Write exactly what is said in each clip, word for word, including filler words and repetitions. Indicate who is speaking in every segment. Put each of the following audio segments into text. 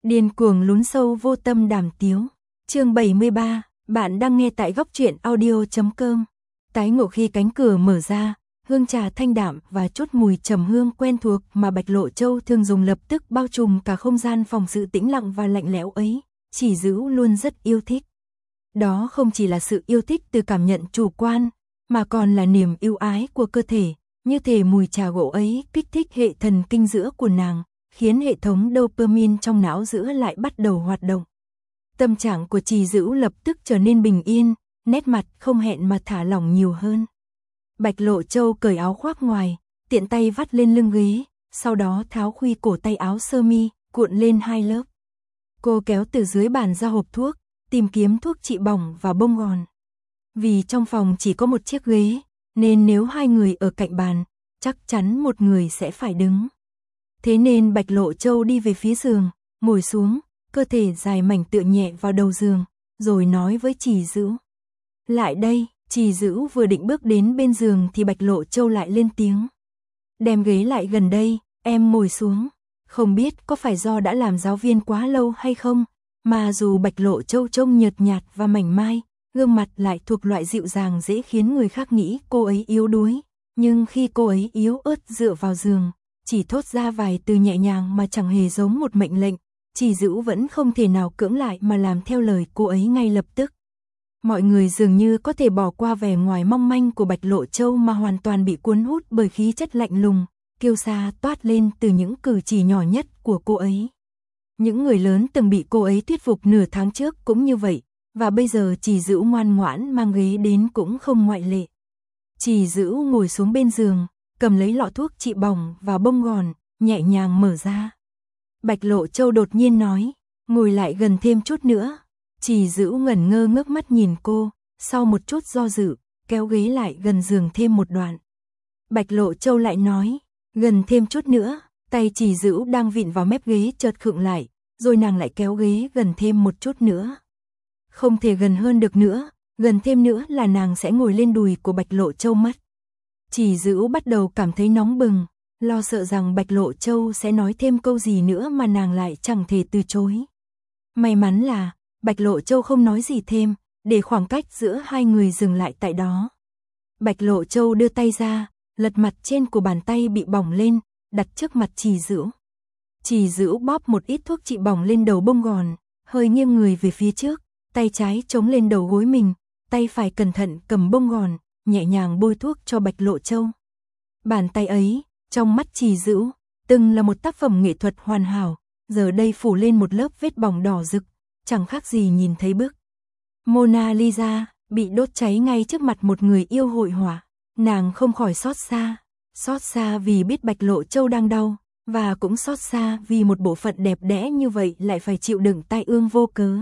Speaker 1: Điên cuồng lún sâu vô tâm đàm tiếu. Chương bảy mươi ba, bạn đang nghe tại góc truyện audio chấm com. Tái ngộ khi cánh cửa mở ra, hương trà thanh đạm và chút mùi trầm hương quen thuộc mà Bạch Lộ Châu thường dùng lập tức bao trùm cả không gian phòng sự tĩnh lặng và lạnh lẽo ấy, Chỉ Dữu luôn rất yêu thích. Đó không chỉ là sự yêu thích từ cảm nhận chủ quan, mà còn là niềm yêu ái của cơ thể, như thể mùi trà gỗ ấy kích thích hệ thần kinh giữa của nàng, khiến hệ thống dopamine trong não giữa lại bắt đầu hoạt động. Tâm trạng của Chỉ Dữu lập tức trở nên bình yên, nét mặt không hẹn mà thả lỏng nhiều hơn. Bạch Lộ Châu cởi áo khoác ngoài, tiện tay vắt lên lưng ghế, sau đó tháo khuy cổ tay áo sơ mi, cuộn lên hai lớp. Cô kéo từ dưới bàn ra hộp thuốc, tìm kiếm thuốc trị bỏng và bông gòn. Vì trong phòng chỉ có một chiếc ghế, nên nếu hai người ở cạnh bàn, chắc chắn một người sẽ phải đứng. Thế nên Bạch Lộ Châu đi về phía giường, ngồi xuống, cơ thể dài mảnh tựa nhẹ vào đầu giường, rồi nói với Chỉ Dữu. Lại đây. Chỉ Dữu vừa định bước đến bên giường thì Bạch Lộ Châu lại lên tiếng. Đem ghế lại gần đây, em ngồi xuống. Không biết có phải do đã làm giáo viên quá lâu hay không, mà dù Bạch Lộ Châu trông nhợt nhạt và mảnh mai, gương mặt lại thuộc loại dịu dàng dễ khiến người khác nghĩ cô ấy yếu đuối. Nhưng khi cô ấy yếu ớt dựa vào giường, chỉ thốt ra vài từ nhẹ nhàng mà chẳng hề giống một mệnh lệnh, Chỉ Dữu vẫn không thể nào cưỡng lại mà làm theo lời cô ấy ngay lập tức. Mọi người dường như có thể bỏ qua vẻ ngoài mong manh của Bạch Lộ Châu mà hoàn toàn bị cuốn hút bởi khí chất lạnh lùng, kiêu sa toát lên từ những cử chỉ nhỏ nhất của cô ấy. Những người lớn từng bị cô ấy thuyết phục nửa tháng trước cũng như vậy, và bây giờ Chỉ Dữu ngoan ngoãn mang ghế đến cũng không ngoại lệ. Chỉ Dữu ngồi xuống bên giường, cầm lấy lọ thuốc trị bỏng và bông gòn, nhẹ nhàng mở ra. Bạch Lộ Châu đột nhiên nói, ngồi lại gần thêm chút nữa. Chỉ Dữu ngẩn ngơ ngước mắt nhìn cô, sau một chút do dự, kéo ghế lại gần giường thêm một đoạn. Bạch Lộ Châu lại nói, gần thêm chút nữa, tay Chỉ Dữu đang vịn vào mép ghế chợt khựng lại, rồi nàng lại kéo ghế gần thêm một chút nữa. Không thể gần hơn được nữa, gần thêm nữa là nàng sẽ ngồi lên đùi của Bạch Lộ Châu mất. Chỉ Dữu bắt đầu cảm thấy nóng bừng, lo sợ rằng Bạch Lộ Châu sẽ nói thêm câu gì nữa mà nàng lại chẳng thể từ chối. May mắn là Bạch Lộ Châu không nói gì thêm, để khoảng cách giữa hai người dừng lại tại đó. Bạch Lộ Châu đưa tay ra, lật mặt trên của bàn tay bị bỏng lên, đặt trước mặt Chỉ Dữu. Chỉ Dữu bóp một ít thuốc trị bỏng lên đầu bông gòn, hơi nghiêng người về phía trước, tay trái chống lên đầu gối mình, tay phải cẩn thận cầm bông gòn, nhẹ nhàng bôi thuốc cho Bạch Lộ Châu. Bàn tay ấy, trong mắt Chỉ Dữu, từng là một tác phẩm nghệ thuật hoàn hảo, giờ đây phủ lên một lớp vết bỏng đỏ rực, chẳng khác gì nhìn thấy bức Mona Lisa bị đốt cháy ngay trước mặt một người yêu hội họa. Nàng không khỏi xót xa, xót xa vì biết Bạch Lộ Châu đang đau, và cũng xót xa vì một bộ phận đẹp đẽ như vậy lại phải chịu đựng tai ương vô cớ.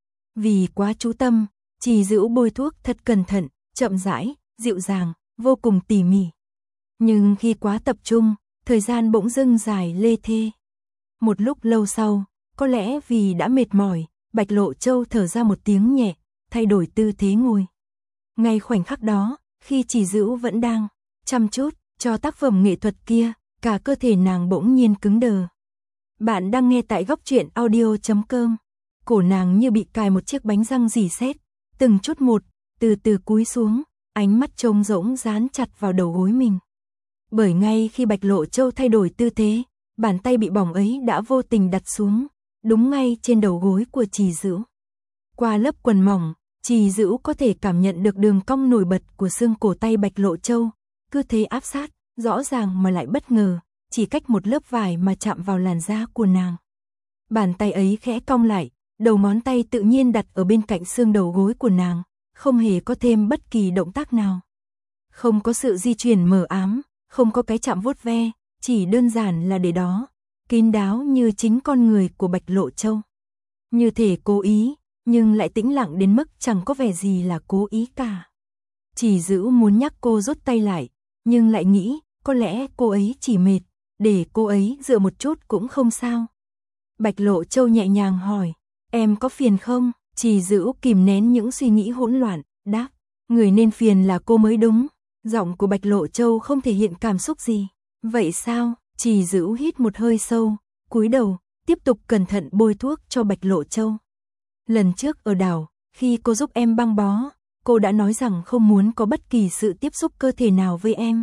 Speaker 1: Vì quá chú tâm, Chỉ Dữu bôi thuốc thật cẩn thận, chậm rãi, dịu dàng, vô cùng tỉ mỉ. Nhưng khi quá tập trung, thời gian bỗng dưng dài lê thê. Một lúc lâu sau, có lẽ vì đã mệt mỏi, Bạch Lộ Châu thở ra một tiếng nhẹ, thay đổi tư thế ngồi. Ngay khoảnh khắc đó, khi Chỉ Dữu vẫn đang chăm chút cho tác phẩm nghệ thuật kia, cả cơ thể nàng bỗng nhiên cứng đờ. Bạn đang nghe tại góc truyện audio chấm com. Cổ nàng như bị cài một chiếc bánh răng rỉ sét, từng chút một, từ từ cúi xuống, ánh mắt trông rỗng dán chặt vào đầu gối mình. Bởi ngay khi Bạch Lộ Châu thay đổi tư thế, bàn tay bị bỏng ấy đã vô tình đặt xuống, đúng ngay trên đầu gối của Chỉ Dữu. Qua lớp quần mỏng, Chỉ Dữu có thể cảm nhận được đường cong nổi bật của xương cổ tay Bạch Lộ Châu, cứ thế áp sát, rõ ràng mà lại bất ngờ, chỉ cách một lớp vải mà chạm vào làn da của nàng. Bàn tay ấy khẽ cong lại, đầu ngón tay tự nhiên đặt ở bên cạnh xương đầu gối của nàng, không hề có thêm bất kỳ động tác nào. Không có sự di chuyển mờ ám, không có cái chạm vuốt ve, chỉ đơn giản là để đó, kín đáo như chính con người của Bạch Lộ Châu. Như thể cố ý, nhưng lại tĩnh lặng đến mức chẳng có vẻ gì là cố ý cả. Chỉ Dữu muốn nhắc cô rút tay lại, nhưng lại nghĩ, có lẽ cô ấy chỉ mệt, để cô ấy dựa một chút cũng không sao. Bạch Lộ Châu nhẹ nhàng hỏi, em có phiền không? Chỉ Dữu kìm nén những suy nghĩ hỗn loạn, đáp, người nên phiền là cô mới đúng. Giọng của Bạch Lộ Châu không thể hiện cảm xúc gì. Vậy sao? Chỉ Dữu hít một hơi sâu, cúi đầu, tiếp tục cẩn thận bôi thuốc cho Bạch Lộ Châu. Lần trước ở đảo, khi cô giúp em băng bó, cô đã nói rằng không muốn có bất kỳ sự tiếp xúc cơ thể nào với em.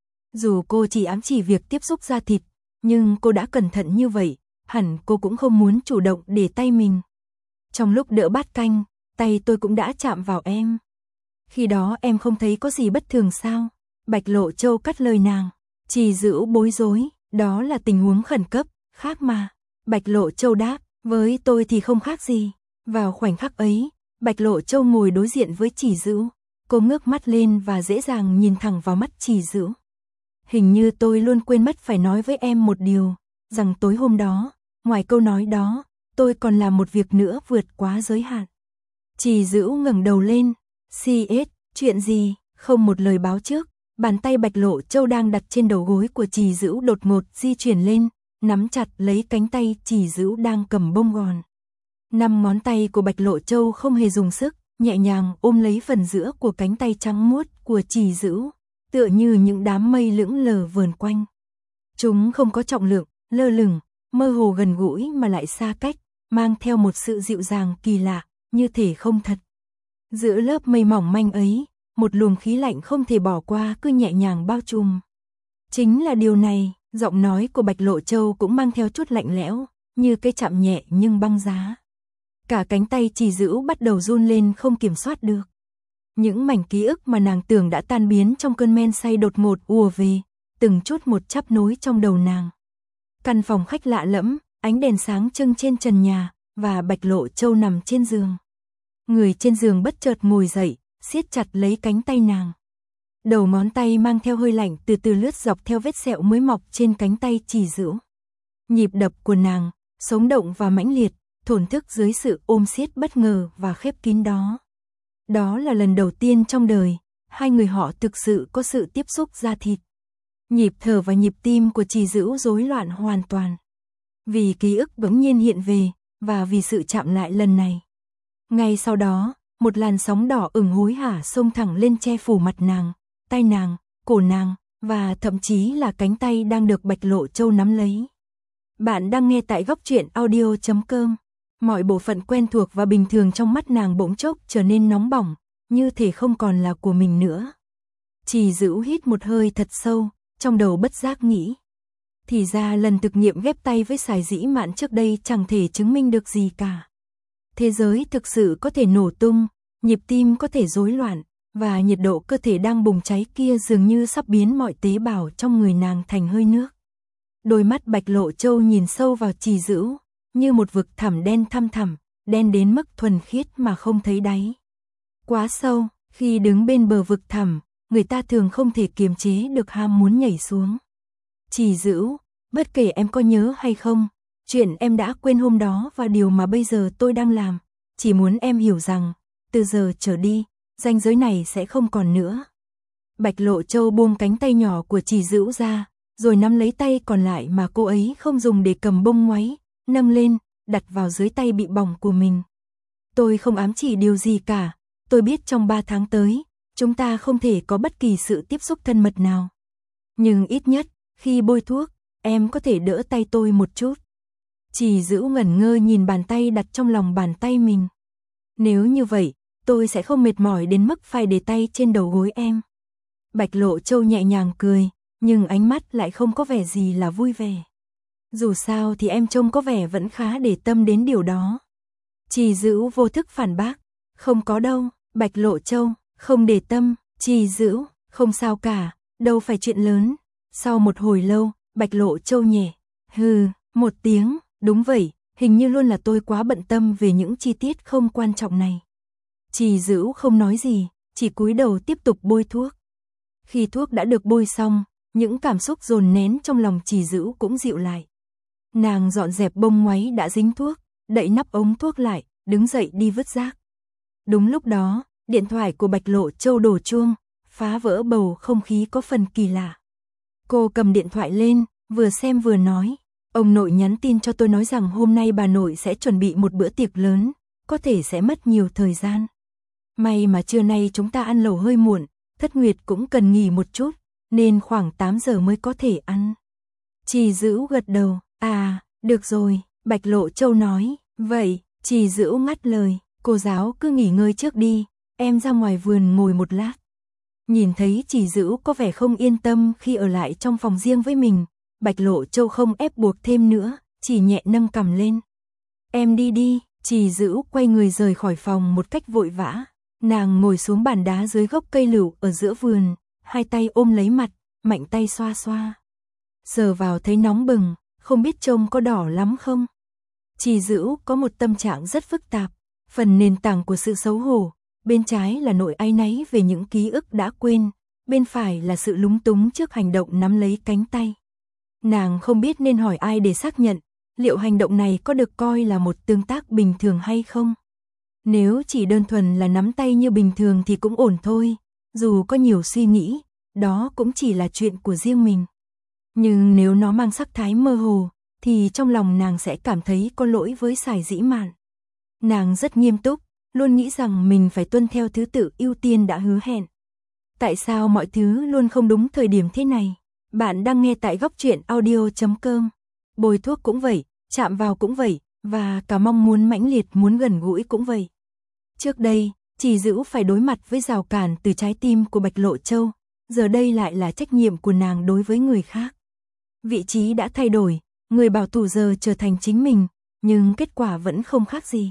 Speaker 1: Dù cô chỉ ám chỉ việc tiếp xúc da thịt, nhưng cô đã cẩn thận như vậy, hẳn cô cũng không muốn chủ động để tay mình. Trong lúc đỡ bát canh, tay tôi cũng đã chạm vào em. Khi đó em không thấy có gì bất thường sao? Bạch Lộ Châu cắt lời nàng. Trì Dữ bối rối, đó là tình huống khẩn cấp, khác mà. Bạch Lộ Châu đáp, với tôi thì không khác gì. Vào khoảnh khắc ấy, Bạch Lộ Châu ngồi đối diện với Trì Dữ. Cô ngước mắt lên và dễ dàng nhìn thẳng vào mắt Trì Dữ. Hình như tôi luôn quên mất phải nói với em một điều, rằng tối hôm đó, ngoài câu nói đó, tôi còn làm một việc nữa vượt quá giới hạn. Trì Dữ ngẩng đầu lên, xê ét, chuyện gì? Không một lời báo trước, bàn tay Bạch Lộ Châu đang đặt trên đầu gối của Trì Dữ đột ngột di chuyển lên, nắm chặt lấy cánh tay Trì Dữ đang cầm bông gòn. Năm ngón tay của Bạch Lộ Châu không hề dùng sức, nhẹ nhàng ôm lấy phần giữa của cánh tay trắng muốt của Trì Dữ, tựa như những đám mây lững lờ vờn quanh. Chúng không có trọng lượng, lơ lửng, mơ hồ gần gũi mà lại xa cách, mang theo một sự dịu dàng kỳ lạ, như thể không thật. Giữa lớp mây mỏng manh ấy, một luồng khí lạnh không thể bỏ qua cứ nhẹ nhàng bao trùm. Chính là điều này, giọng nói của Bạch Lộ Châu cũng mang theo chút lạnh lẽo, như cái chạm nhẹ nhưng băng giá. Cả cánh tay Trì Dữ bắt đầu run lên không kiểm soát được. Những mảnh ký ức mà nàng tưởng đã tan biến trong cơn men say đột ngột ùa về, từng chút một chắp nối trong đầu nàng. Căn phòng khách lạ lẫm, ánh đèn sáng trưng trên trần nhà, và Bạch Lộ Châu nằm trên giường. Người trên giường bất chợt ngồi dậy, siết chặt lấy cánh tay nàng. Đầu ngón tay mang theo hơi lạnh từ từ lướt dọc theo vết sẹo mới mọc trên cánh tay Trì Dữ. Nhịp đập của nàng, sống động và mãnh liệt, thổn thức dưới sự ôm siết bất ngờ và khép kín đó. Đó là lần đầu tiên trong đời, hai người họ thực sự có sự tiếp xúc da thịt. Nhịp thở và nhịp tim của Trì Dữ rối loạn hoàn toàn. Vì ký ức bỗng nhiên hiện về, và vì sự chạm lại lần này. Ngay sau đó, một làn sóng đỏ ửng hối hả xông thẳng lên che phủ mặt nàng, tay nàng, cổ nàng, và thậm chí là cánh tay đang được Bạch Lộ Châu nắm lấy. Bạn đang nghe tại góc truyện audio chấm com. Mọi bộ phận quen thuộc và bình thường trong mắt nàng bỗng chốc trở nên nóng bỏng, như thể không còn là của mình nữa. Trì Dữ hít một hơi thật sâu, trong đầu bất giác nghĩ. Thì ra lần thực nghiệm ghép tay với Sài Dĩ Mạn trước đây chẳng thể chứng minh được gì cả. Thế giới thực sự có thể nổ tung, nhịp tim có thể rối loạn, và nhiệt độ cơ thể đang bùng cháy kia dường như sắp biến mọi tế bào trong người nàng thành hơi nước. Đôi mắt Bạch Lộ Châu nhìn sâu vào Trì Dữ, như một vực thẳm đen thăm thẳm, đen đến mức thuần khiết mà không thấy đáy. Quá sâu, khi đứng bên bờ vực thẳm, người ta thường không thể kiềm chế được ham muốn nhảy xuống. Trì Dữ, bất kể em có nhớ hay không, chuyện em đã quên hôm đó và điều mà bây giờ tôi đang làm, chỉ muốn em hiểu rằng, từ giờ trở đi, ranh giới này sẽ không còn nữa. Bạch Lộ Châu buông cánh tay nhỏ của Trì Dữ ra, rồi nắm lấy tay còn lại mà cô ấy không dùng để cầm bông ngoáy, nâng lên, đặt vào dưới tay bị bỏng của mình. Tôi không ám chỉ điều gì cả, tôi biết trong ba tháng tới, chúng ta không thể có bất kỳ sự tiếp xúc thân mật nào. Nhưng ít nhất, khi bôi thuốc, em có thể đỡ tay tôi một chút. Trì Dữ ngẩn ngơ nhìn bàn tay đặt trong lòng bàn tay mình. Nếu như vậy, tôi sẽ không mệt mỏi đến mức phải để tay trên đầu gối em. Bạch Lộ Châu nhẹ nhàng cười, nhưng ánh mắt lại không có vẻ gì là vui vẻ. Dù sao thì em trông có vẻ vẫn khá để tâm đến điều đó. Trì Dữ vô thức phản bác, không có đâu. Bạch Lộ Châu, không để tâm. Trì Dữ, không sao cả, đâu phải chuyện lớn. Sau một hồi lâu, Bạch Lộ Châu nhẹ, hừ, một tiếng, đúng vậy, hình như luôn là tôi quá bận tâm về những chi tiết không quan trọng này. Trì Dữ không nói gì, chỉ cúi đầu tiếp tục bôi thuốc. Khi thuốc đã được bôi xong, những cảm xúc dồn nén trong lòng Trì Dữ cũng dịu lại. Nàng dọn dẹp bông ngoáy đã dính thuốc, đậy nắp ống thuốc lại, đứng dậy đi vứt rác. Đúng lúc đó, điện thoại của Bạch Lộ Châu đổ chuông, phá vỡ bầu không khí có phần kỳ lạ. Cô cầm điện thoại lên, vừa xem vừa nói, ông nội nhắn tin cho tôi nói rằng hôm nay bà nội sẽ chuẩn bị một bữa tiệc lớn, có thể sẽ mất nhiều thời gian. May mà trưa nay chúng ta ăn lẩu hơi muộn, Thất Nguyệt cũng cần nghỉ một chút, nên khoảng tám giờ mới có thể ăn. Trì Dữ gật đầu, à, được rồi, Bạch Lộ Châu nói. Vậy, Trì Dữu ngắt lời, cô giáo cứ nghỉ ngơi trước đi, em ra ngoài vườn ngồi một lát. Nhìn thấy Trì Dữu có vẻ không yên tâm khi ở lại trong phòng riêng với mình, Bạch Lộ Châu không ép buộc thêm nữa, chỉ nhẹ nâng cằm lên. Em đi đi, Trì Dữu quay người rời khỏi phòng một cách vội vã. Nàng ngồi xuống bàn đá dưới gốc cây lựu ở giữa vườn, hai tay ôm lấy mặt, mạnh tay xoa xoa. Sờ vào thấy nóng bừng, không biết trông có đỏ lắm không? Trì Dữu có một tâm trạng rất phức tạp, phần nền tảng của sự xấu hổ, bên trái là nỗi áy náy về những ký ức đã quên, bên phải là sự lúng túng trước hành động nắm lấy cánh tay. Nàng không biết nên hỏi ai để xác nhận, liệu hành động này có được coi là một tương tác bình thường hay không? Nếu chỉ đơn thuần là nắm tay như bình thường thì cũng ổn thôi, dù có nhiều suy nghĩ, đó cũng chỉ là chuyện của riêng mình. Nhưng nếu nó mang sắc thái mơ hồ, thì trong lòng nàng sẽ cảm thấy có lỗi với Sải Dĩ Mạn. Nàng rất nghiêm túc, luôn nghĩ rằng mình phải tuân theo thứ tự ưu tiên đã hứa hẹn. Tại sao mọi thứ luôn không đúng thời điểm thế này? Bạn đang nghe tại góc truyện audio chấm com. Bôi thuốc cũng vậy, chạm vào cũng vậy, và cả mong muốn mãnh liệt muốn gần gũi cũng vậy. Trước đây, Trì Dữu phải đối mặt với rào cản từ trái tim của Bạch Lộ Châu, giờ đây lại là trách nhiệm của nàng đối với người khác. Vị trí đã thay đổi, người bảo thủ giờ trở thành chính mình, nhưng kết quả vẫn không khác gì.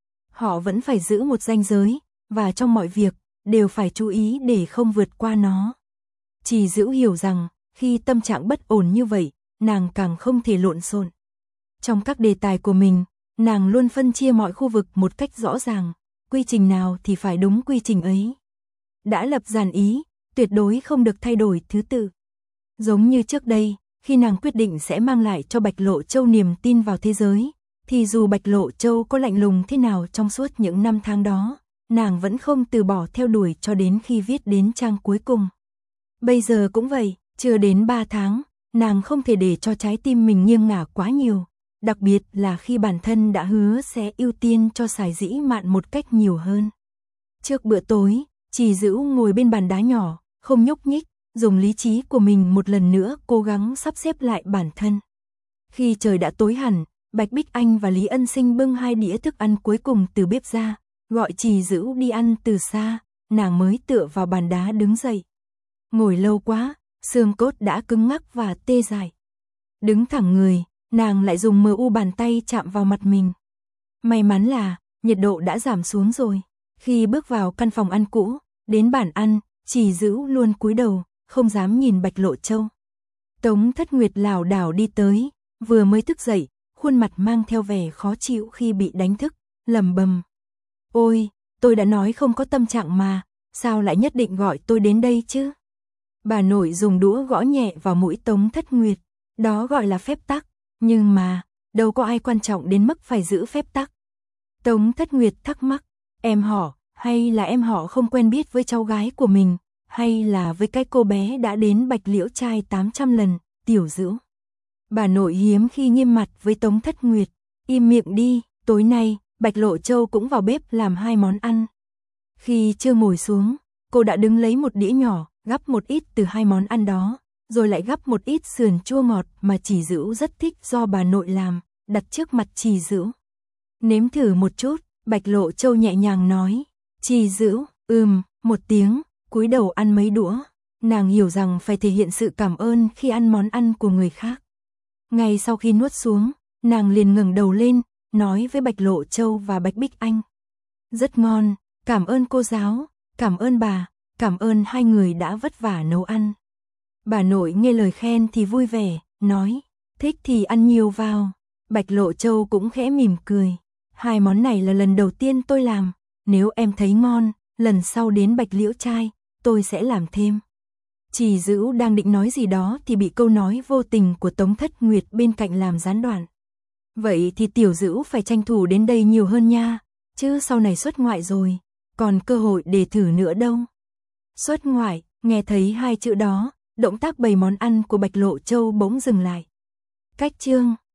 Speaker 1: Họ vẫn phải giữ một ranh giới, và trong mọi việc, đều phải chú ý để không vượt qua nó. Trì Dữu hiểu rằng, khi tâm trạng bất ổn như vậy, nàng càng không thể lộn xộn. Trong các đề tài của mình, nàng luôn phân chia mọi khu vực một cách rõ ràng, quy trình nào thì phải đúng quy trình ấy. Đã lập dàn ý, tuyệt đối không được thay đổi thứ tự. Giống như trước đây, khi nàng quyết định sẽ mang lại cho Bạch Lộ Châu niềm tin vào thế giới, thì dù Bạch Lộ Châu có lạnh lùng thế nào trong suốt những năm tháng đó, nàng vẫn không từ bỏ theo đuổi cho đến khi viết đến trang cuối cùng. Bây giờ cũng vậy, chưa đến ba tháng, nàng không thể để cho trái tim mình nghiêng ngả quá nhiều, đặc biệt là khi bản thân đã hứa sẽ ưu tiên cho Sải Dĩ Mạn một cách nhiều hơn. Trước bữa tối, Trì Dữu ngồi bên bàn đá nhỏ, không nhúc nhích, dùng lý trí của mình một lần nữa cố gắng sắp xếp lại bản thân. Khi trời đã tối hẳn, Bạch Bích Anh và Lý Ân Sinh bưng hai đĩa thức ăn cuối cùng từ bếp ra, gọi Trì Dữu đi ăn từ xa, nàng mới tựa vào bàn đá đứng dậy. Ngồi lâu quá, xương cốt đã cứng ngắc và tê dại. Đứng thẳng người, nàng lại dùng mờ u bàn tay chạm vào mặt mình. May mắn là, nhiệt độ đã giảm xuống rồi. Khi bước vào căn phòng ăn cũ, đến bàn ăn, Trì Dữu luôn cúi đầu, không dám nhìn Bạch Lộ Châu. Tống Thất Nguyệt lảo đảo đi tới, vừa mới thức dậy, khuôn mặt mang theo vẻ khó chịu khi bị đánh thức, lẩm bẩm: "Ôi, tôi đã nói không có tâm trạng mà, sao lại nhất định gọi tôi đến đây chứ?" Bà nội dùng đũa gõ nhẹ vào mũi Tống Thất Nguyệt, đó gọi là phép tắc, nhưng mà, đâu có ai quan trọng đến mức phải giữ phép tắc. Tống Thất Nguyệt thắc mắc, em họ, hay là em họ không quen biết với cháu gái của mình, hay là với cái cô bé đã đến Bạch Liễu trai tám trăm lần, Tiểu Dữu. Bà nội hiếm khi nghiêm mặt với Tống Thất Nguyệt, im miệng đi, tối nay, Bạch Lộ Châu cũng vào bếp làm hai món ăn. Khi chưa ngồi xuống, cô đã đứng lấy một đĩa nhỏ, gắp một ít từ hai món ăn đó, rồi lại gắp một ít sườn chua ngọt mà Trì Dữu rất thích do bà nội làm, đặt trước mặt Trì Dữu. Nếm thử một chút, Bạch Lộ Châu nhẹ nhàng nói. Trì Dữu, ừm, một tiếng, cúi đầu ăn mấy đũa. Nàng hiểu rằng phải thể hiện sự cảm ơn khi ăn món ăn của người khác. Ngay sau khi nuốt xuống, nàng liền ngẩng đầu lên, nói với Bạch Lộ Châu và Bạch Bích Anh. Rất ngon, cảm ơn cô giáo, cảm ơn bà, cảm ơn hai người đã vất vả nấu ăn. Bà nội nghe lời khen thì vui vẻ, nói, thích thì ăn nhiều vào. Bạch Lộ Châu cũng khẽ mỉm cười. Hai món này là lần đầu tiên tôi làm, nếu em thấy ngon, lần sau đến Bạch Liễu trai, tôi sẽ làm thêm. Trì Dữu đang định nói gì đó thì bị câu nói vô tình của Tống Thất Nguyệt bên cạnh làm gián đoạn. Vậy thì Tiểu Dữu phải tranh thủ đến đây nhiều hơn nha, chứ sau này xuất ngoại rồi, còn cơ hội để thử nữa đâu. Xuất ngoại, nghe thấy hai chữ đó, động tác bày món ăn của Bạch Lộ Châu bỗng dừng lại. Cách chương